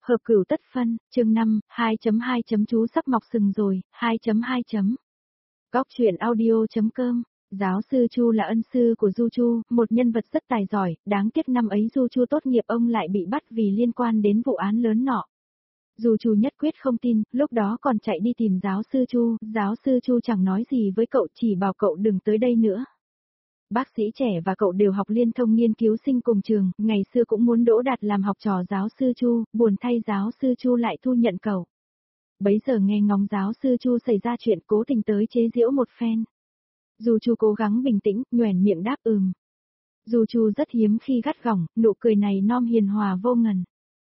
Hợp cửu tất phân, chương 5, 2.2. Chú sắp mọc sừng rồi, 2.2. Góc truyện audio.com. Giáo sư Chu là ân sư của Du Chu, một nhân vật rất tài giỏi, đáng tiếc năm ấy Du Chu tốt nghiệp ông lại bị bắt vì liên quan đến vụ án lớn nọ. Du Chu nhất quyết không tin, lúc đó còn chạy đi tìm giáo sư Chu chẳng nói gì với cậu, chỉ bảo cậu đừng tới đây nữa. Bác sĩ trẻ và cậu đều học liên thông nghiên cứu sinh cùng trường, ngày xưa cũng muốn đỗ đạt làm học trò giáo sư Chu, buồn thay giáo sư Chu lại thu nhận cậu. Bấy giờ nghe ngóng giáo sư Chu xảy ra chuyện cố tình tới chế giễu một phen. Du Chu cố gắng bình tĩnh, nhoẻn miệng đáp Du Chu rất hiếm khi gắt gỏng, nụ cười này non hiền hòa vô ngần.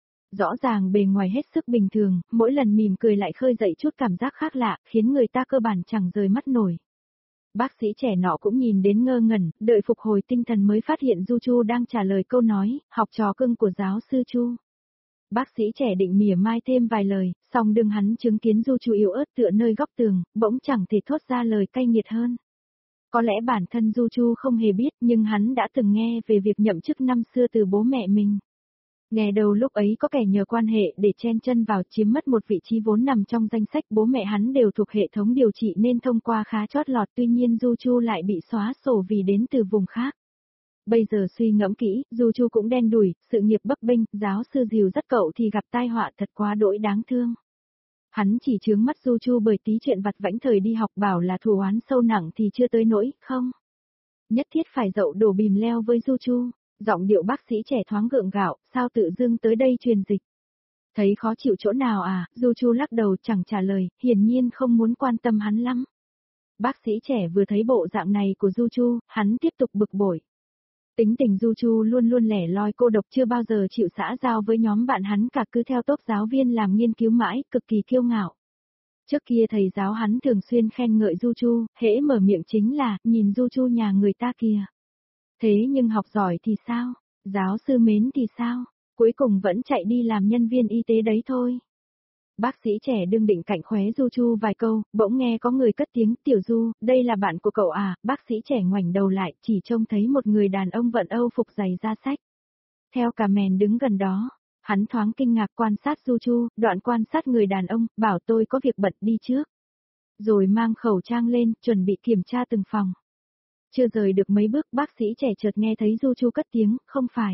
Rõ ràng bề ngoài hết sức bình thường, mỗi lần mỉm cười lại khơi dậy chút cảm giác khác lạ, khiến người ta cơ bản chẳng rời mắt nổi. Bác sĩ trẻ nọ cũng nhìn đến ngơ ngẩn, đợi phục hồi tinh thần mới phát hiện Du Chu đang trả lời câu nói, học trò cưng của giáo sư Chu. Bác sĩ trẻ định mỉa mai thêm vài lời, song đương hắn chứng kiến Du Chu yếu ớt tựa nơi góc tường, bỗng chẳng thể thốt ra lời cay nghiệt hơn. Có lẽ bản thân Du Chu không hề biết, nhưng hắn đã từng nghe về việc nhậm chức năm xưa từ bố mẹ mình. Nghe đầu lúc ấy có kẻ nhờ quan hệ để chen chân vào chiếm mất một vị trí vốn nằm trong danh sách, bố mẹ hắn đều thuộc hệ thống điều trị nên thông qua khá chót lọt, tuy nhiên Du Chu lại bị xóa sổ vì đến từ vùng khác. Bây giờ suy ngẫm kỹ, Du Chu cũng đen đủi, sự nghiệp bấp bênh, giáo sư dìu dắt cậu thì gặp tai họa thật quá đỗi đáng thương. Hắn chỉ chướng mắt Du Chu bởi tí chuyện vặt vãnh thời đi học, bảo là thù oán sâu nặng thì chưa tới nỗi, không. Nhất thiết phải dậu đổ bìm leo với Du Chu. Giọng điệu bác sĩ trẻ thoáng gượng gạo, sao tự dưng tới đây truyền dịch. Thấy khó chịu chỗ nào à, Du Chu lắc đầu chẳng trả lời, hiển nhiên không muốn quan tâm hắn lắm. Bác sĩ trẻ vừa thấy bộ dạng này của Du Chu, hắn tiếp tục bực bội. Tính tình Du Chu luôn luôn lẻ loi cô độc, chưa bao giờ chịu xã giao với nhóm bạn hắn cả, cứ theo tốp giáo viên làm nghiên cứu mãi, cực kỳ kiêu ngạo. Trước kia thầy giáo hắn thường xuyên khen ngợi Du Chu, hễ mở miệng chính là, nhìn Du Chu nhà người ta kìa. Thế nhưng học giỏi thì sao? Giáo sư mến thì sao? Cuối cùng vẫn chạy đi làm nhân viên y tế đấy thôi. Bác sĩ trẻ đương định cạnh khóe Du Chu vài câu, bỗng nghe có người cất tiếng, Tiểu Du, đây là bạn của cậu à? Bác sĩ trẻ ngoảnh đầu lại, chỉ trông thấy một người đàn ông vận âu phục giày da sách. Theo cả mèn đứng gần đó, hắn thoáng kinh ngạc quan sát Du Chu, đoạn quan sát người đàn ông, bảo tôi có việc bận đi trước. Rồi mang khẩu trang lên, chuẩn bị kiểm tra từng phòng. Chưa rời được mấy bước, bác sĩ trẻ chợt nghe thấy Du Chu cất tiếng, không phải.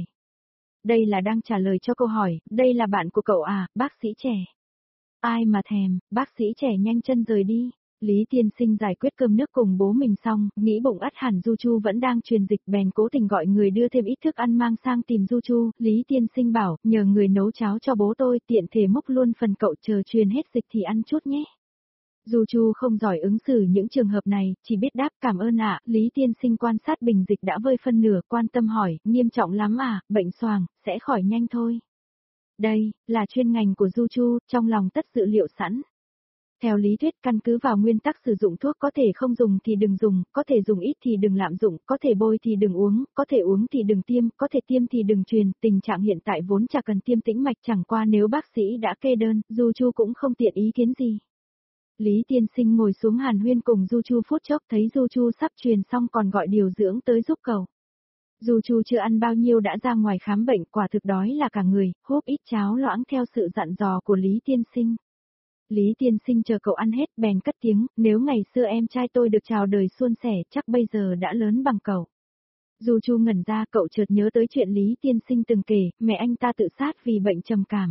Đây là đang trả lời cho câu hỏi, đây là bạn của cậu à, bác sĩ trẻ. Ai mà thèm, bác sĩ trẻ nhanh chân rời đi. Lý tiên sinh giải quyết cơm nước cùng bố mình xong, nghĩ bụng ắt hẳn Du Chu vẫn đang truyền dịch, bèn cố tình gọi người đưa thêm ít thức ăn mang sang tìm Du Chu. Lý tiên sinh bảo, nhờ người nấu cháo cho bố tôi, tiện thể múc luôn phần cậu, chờ truyền hết dịch thì ăn chút nhé. Du Chu không giỏi ứng xử những trường hợp này, chỉ biết đáp cảm ơn ạ. Lý tiên sinh quan sát bình dịch đã vơi phân nửa, quan tâm hỏi, nghiêm trọng lắm à, bệnh xoàng, sẽ khỏi nhanh thôi. Đây, là chuyên ngành của Du Chu, trong lòng tất dự liệu sẵn. Theo lý thuyết, căn cứ vào nguyên tắc sử dụng thuốc, có thể không dùng thì đừng dùng, có thể dùng ít thì đừng lạm dụng, có thể bôi thì đừng uống, có thể uống thì đừng tiêm, có thể tiêm thì đừng truyền. Tình trạng hiện tại vốn chả cần tiêm tĩnh mạch, chẳng qua nếu bác sĩ đã kê đơn, Du Chu cũng không tiện ý kiến gì. Lý tiên sinh ngồi xuống hàn huyên cùng Du Chu phút chốc, thấy Du Chu sắp truyền xong còn gọi điều dưỡng tới giúp cậu. Du Chu chưa ăn bao nhiêu đã ra ngoài khám bệnh, quả thực đói là cả người, húp ít cháo loãng theo sự dặn dò của Lý tiên sinh. Lý tiên sinh chờ cậu ăn hết, bèn cất tiếng, nếu ngày xưa em trai tôi được chào đời suôn sẻ, chắc bây giờ đã lớn bằng cậu. Du Chu ngẩn ra, cậu chợt nhớ tới chuyện Lý tiên sinh từng kể, mẹ anh ta tự sát vì bệnh trầm cảm.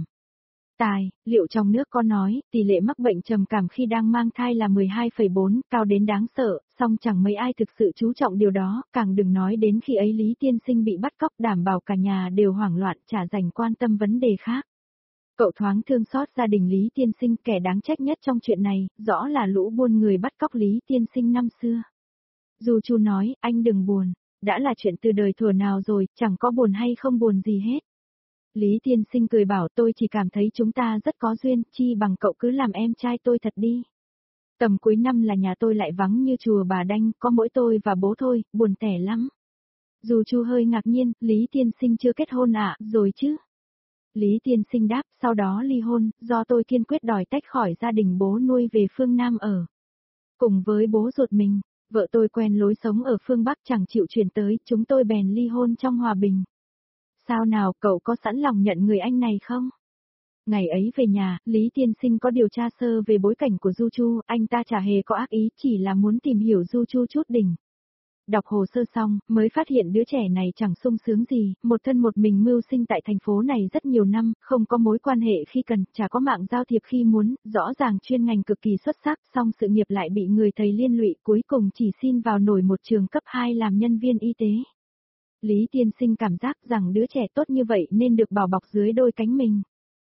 Liệu trong nước có nói, tỷ lệ mắc bệnh trầm cảm khi đang mang thai là 12,4, cao đến đáng sợ, song chẳng mấy ai thực sự chú trọng điều đó, càng đừng nói đến khi ấy Lý tiên sinh bị bắt cóc, đảm bảo cả nhà đều hoảng loạn, chả dành quan tâm vấn đề khác. Cậu thoáng thương xót gia đình Lý tiên sinh, kẻ đáng trách nhất trong chuyện này, rõ là lũ buôn người bắt cóc Lý tiên sinh năm xưa. Du Chu nói, anh đừng buồn, đã là chuyện từ đời thuở nào rồi, chẳng có buồn hay không buồn gì hết. Lý tiên sinh cười bảo, tôi chỉ cảm thấy chúng ta rất có duyên, chi bằng cậu cứ làm em trai tôi thật đi. Tầm cuối năm là nhà tôi lại vắng như chùa Bà Đanh, có mỗi tôi và bố thôi, buồn tẻ lắm. Du Chu hơi ngạc nhiên, Lý tiên sinh chưa kết hôn à, rồi chứ? Lý tiên sinh đáp, sau đó ly hôn, do tôi kiên quyết đòi tách khỏi gia đình bố nuôi về phương Nam ở. Cùng với bố ruột mình, vợ tôi quen lối sống ở phương Bắc chẳng chịu chuyển tới, chúng tôi bèn ly hôn trong hòa bình. Sao nào, cậu có sẵn lòng nhận người anh này không? Ngày ấy về nhà, Lý Tiên Sinh có điều tra sơ về bối cảnh của Du Chu, anh ta chả hề có ác ý, chỉ là muốn tìm hiểu Du Chu chút đỉnh. Đọc hồ sơ xong, mới phát hiện đứa trẻ này chẳng sung sướng gì, một thân một mình mưu sinh tại thành phố này rất nhiều năm, không có mối quan hệ khi cần, chả có mạng giao thiệp khi muốn, rõ ràng chuyên ngành cực kỳ xuất sắc, song sự nghiệp lại bị người thầy liên lụy, cuối cùng chỉ xin vào nổi một trường cấp 2 làm nhân viên y tế. Lý Tiên Sinh cảm giác rằng đứa trẻ tốt như vậy nên được bảo bọc dưới đôi cánh mình.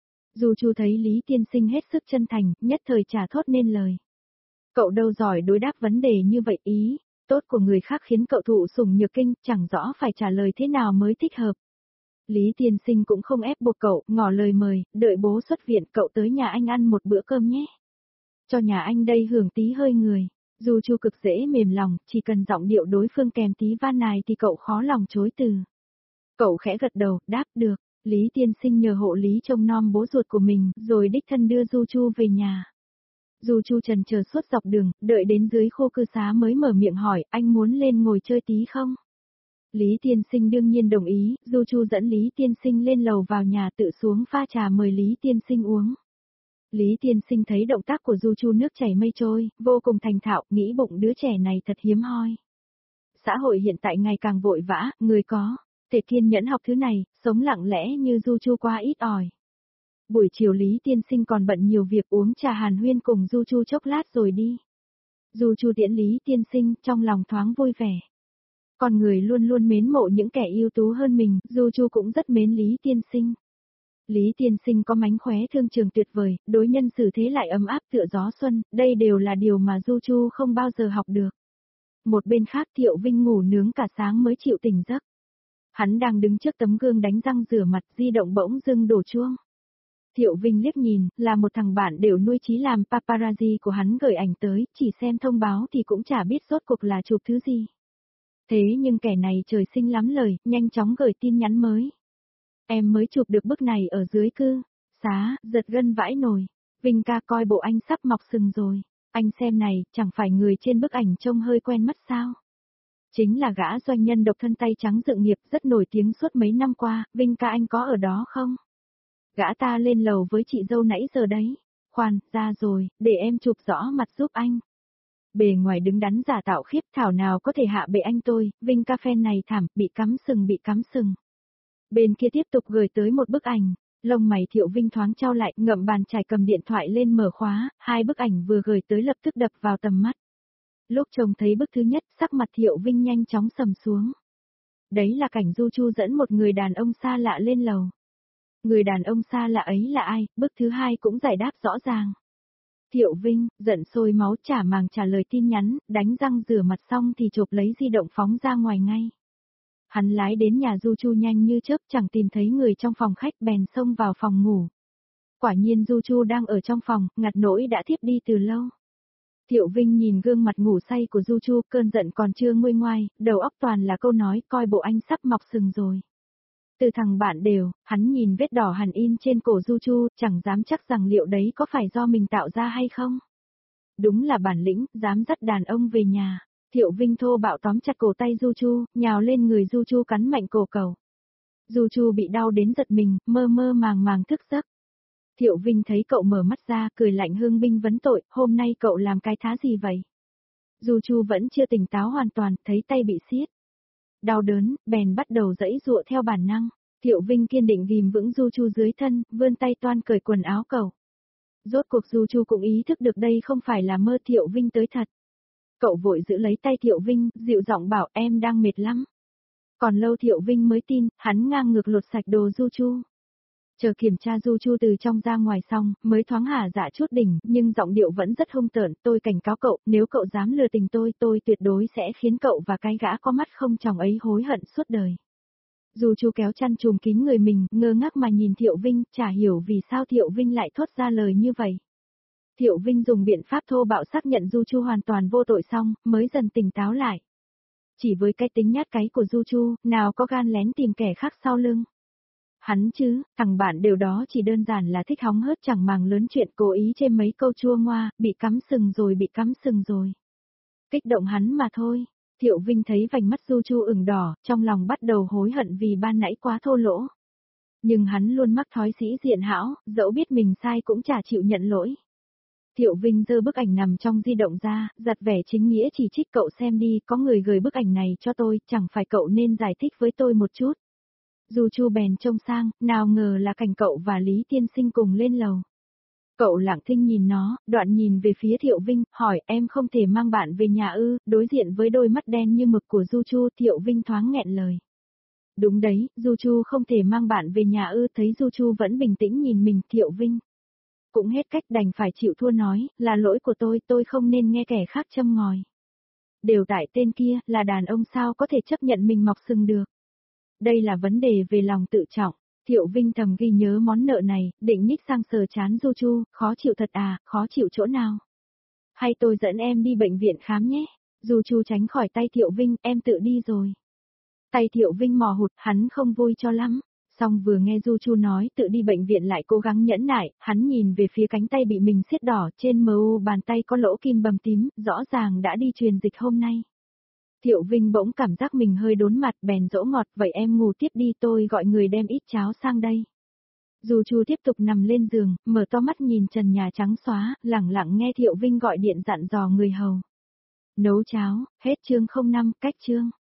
Du Chu thấy Lý Tiên Sinh hết sức chân thành, nhất thời chả thốt nên lời. Cậu đâu giỏi đối đáp vấn đề như vậy ý, tốt của người khác khiến cậu thụ sủng nhược kinh, chẳng rõ phải trả lời thế nào mới thích hợp. Lý Tiên Sinh cũng không ép buộc cậu, ngỏ lời mời, đợi bố xuất viện cậu tới nhà anh ăn một bữa cơm nhé. Cho nhà anh đây hưởng tí hơi người. Du Chu cực dễ mềm lòng, chỉ cần giọng điệu đối phương kèm tí van nài thì cậu khó lòng chối từ. Cậu khẽ gật đầu, đáp được. Lý Tiên Sinh nhờ hộ lý trông nom bố ruột của mình, rồi đích thân đưa Du Chu về nhà. Du Chu trần chờ suốt dọc đường, đợi đến dưới khu cư xá mới mở miệng hỏi, anh muốn lên ngồi chơi tí không? Lý Tiên Sinh đương nhiên đồng ý, Du Chu dẫn Lý Tiên Sinh lên lầu vào nhà tự xuống pha trà mời Lý Tiên Sinh uống. Lý Tiên Sinh thấy động tác của Du Chu nước chảy mây trôi, vô cùng thành thạo, nghĩ bụng đứa trẻ này thật hiếm hoi. Xã hội hiện tại ngày càng vội vã, người có thể kiên nhẫn học thứ này, sống lặng lẽ như Du Chu quá ít ỏi. Buổi chiều Lý Tiên Sinh còn bận nhiều việc uống trà hàn huyên cùng Du Chu chốc lát rồi đi. Du Chu tiễn Lý Tiên Sinh trong lòng thoáng vui vẻ. Con người luôn luôn mến mộ những kẻ ưu tú hơn mình, Du Chu cũng rất mến Lý Tiên Sinh. Lý Tiên Sinh có mánh khóe thương trường tuyệt vời, đối nhân xử thế lại ấm áp tựa gió xuân, đây đều là điều mà Du Chu không bao giờ học được. Một bên khác Thiệu Vinh ngủ nướng cả sáng mới chịu tỉnh giấc. Hắn đang đứng trước tấm gương đánh răng rửa mặt, di động bỗng dưng đổ chuông. Thiệu Vinh liếc nhìn, là một thằng bạn đều nuôi chí làm paparazzi của hắn gửi ảnh tới, chỉ xem thông báo thì cũng chả biết rốt cuộc là chụp thứ gì. Thế nhưng kẻ này trời sinh lắm lời, nhanh chóng gửi tin nhắn mới. Em mới chụp được bức này ở dưới cư xá, giật gân vãi nồi. Vinh ca coi bộ anh sắp mọc sừng rồi. Anh xem này, chẳng phải người trên bức ảnh trông hơi quen mắt sao? Chính là gã doanh nhân độc thân tay trắng dựng nghiệp rất nổi tiếng suốt mấy năm qua, Vinh ca anh có ở đó không? Gã ta lên lầu với chị dâu nãy giờ đấy. Khoan, ra rồi, để em chụp rõ mặt giúp anh. Bề ngoài đứng đắn giả tạo khiếp thảo nào có thể hạ bệ anh tôi, Vinh ca fan này thảm, bị cắm sừng. Bên kia tiếp tục gửi tới một bức ảnh, lông mày Thiệu Vinh thoáng trao lại, ngậm bàn chải cầm điện thoại lên mở khóa, hai bức ảnh vừa gửi tới lập tức đập vào tầm mắt. Lúc trông thấy bức thứ nhất, sắc mặt Thiệu Vinh nhanh chóng sầm xuống. Đấy là cảnh Du Chu dẫn một người đàn ông xa lạ lên lầu. Người đàn ông xa lạ ấy là ai, bức thứ hai cũng giải đáp rõ ràng. Thiệu Vinh, giận sôi máu chả màng trả lời tin nhắn, đánh răng rửa mặt xong thì chộp lấy di động phóng ra ngoài ngay. Hắn lái đến nhà Du Chu nhanh như chớp chẳng tìm thấy người trong phòng khách bèn xông vào phòng ngủ. Quả nhiên Du Chu đang ở trong phòng, ngặt nỗi đã thiếp đi từ lâu. Thiệu Vinh nhìn gương mặt ngủ say của Du Chu, cơn giận còn chưa nguôi ngoai, đầu óc toàn là câu nói coi bộ anh sắp mọc sừng rồi. Từ thằng bạn đều, hắn nhìn vết đỏ hằn in trên cổ Du Chu, chẳng dám chắc rằng liệu đấy có phải do mình tạo ra hay không. Đúng là bản lĩnh, dám dắt đàn ông về nhà. Thiệu Vinh thô bạo tóm chặt cổ tay Du Chu, nhào lên người Du Chu cắn mạnh cổ cậu. Du Chu bị đau đến giật mình, mơ mơ màng màng thức giấc. Thiệu Vinh thấy cậu mở mắt ra, cười lạnh hương binh vấn tội, hôm nay cậu làm cái thá gì vậy? Du Chu vẫn chưa tỉnh táo hoàn toàn, thấy tay bị siết. Đau đớn, bèn bắt đầu giãy giụa theo bản năng. Thiệu Vinh kiên định ghìm vững Du Chu dưới thân, vươn tay toan cởi quần áo cậu. Rốt cuộc Du Chu cũng ý thức được đây không phải là mơ Thiệu Vinh tới thật. Cậu vội giữ lấy tay Thiệu Vinh, dịu giọng bảo em đang mệt lắm. Còn lâu Thiệu Vinh mới tin, hắn ngang ngược lột sạch đồ Du Chu. Chờ kiểm tra Du Chu từ trong ra ngoài xong, mới thoáng hả dạ chút đỉnh, nhưng giọng điệu vẫn rất hung tợn, tôi cảnh cáo cậu, nếu cậu dám lừa tình tôi tuyệt đối sẽ khiến cậu và cái gã có mắt không tròng ấy hối hận suốt đời. Du Chu kéo chăn trùm kín người mình, ngơ ngác mà nhìn Thiệu Vinh, chả hiểu vì sao Thiệu Vinh lại thốt ra lời như vậy. Thiệu Vinh dùng biện pháp thô bạo xác nhận Du Chu hoàn toàn vô tội xong, mới dần tỉnh táo lại. Chỉ với cái tính nhát cái của Du Chu, nào có gan lén tìm kẻ khác sau lưng. Hắn chứ, thằng bạn đều đó chỉ đơn giản là thích hóng hớt chẳng màng lớn chuyện cố ý chêm mấy câu chua ngoa, bị cắm sừng rồi. Kích động hắn mà thôi. Thiệu Vinh thấy vành mắt Du Chu ửng đỏ, trong lòng bắt đầu hối hận vì ban nãy quá thô lỗ. Nhưng hắn luôn mắc thói sĩ diện hão, dẫu biết mình sai cũng chả chịu nhận lỗi. Thiệu Vinh giơ bức ảnh nằm trong di động ra, giặt vẻ chính nghĩa chỉ trích cậu xem đi, có người gửi bức ảnh này cho tôi, chẳng phải cậu nên giải thích với tôi một chút. Du Chu bèn trông sang, nào ngờ là cảnh cậu và Lý Tiên Sinh cùng lên lầu. Cậu lặng thinh nhìn nó, đoạn nhìn về phía Thiệu Vinh, hỏi em không thể mang bạn về nhà ư, đối diện với đôi mắt đen như mực của Du Chu, Thiệu Vinh thoáng nghẹn lời. Đúng đấy, Du Chu không thể mang bạn về nhà ư, thấy Du Chu vẫn bình tĩnh nhìn mình, Thiệu Vinh cũng hết cách đành phải chịu thua nói, là lỗi của tôi không nên nghe kẻ khác châm ngòi. Đều tại tên kia, là đàn ông sao có thể chấp nhận mình mọc sừng được. Đây là vấn đề về lòng tự trọng. Thiệu Vinh thầm ghi nhớ món nợ này, định nhích sang sờ chán Du Chu, khó chịu thật à, khó chịu chỗ nào. Hay tôi dẫn em đi bệnh viện khám nhé. Du Chu tránh khỏi tay Thiệu Vinh, em tự đi rồi. Tay Thiệu Vinh mò hụt, hắn không vui cho lắm. Xong vừa nghe Du Chu nói tự đi bệnh viện lại cố gắng nhẫn nại, hắn nhìn về phía cánh tay bị mình siết đỏ, trên mu bàn tay có lỗ kim bầm tím, rõ ràng đã đi truyền dịch hôm nay. Thiệu Vinh bỗng cảm giác mình hơi đốn mặt, bèn dỗ ngọt, vậy em ngủ tiếp đi, tôi gọi người đem ít cháo sang đây. Du Chu tiếp tục nằm lên giường, mở to mắt nhìn trần nhà trắng xóa, lẳng lặng nghe Thiệu Vinh gọi điện dặn dò người hầu. Nấu cháo, hết chương 05, cách chương.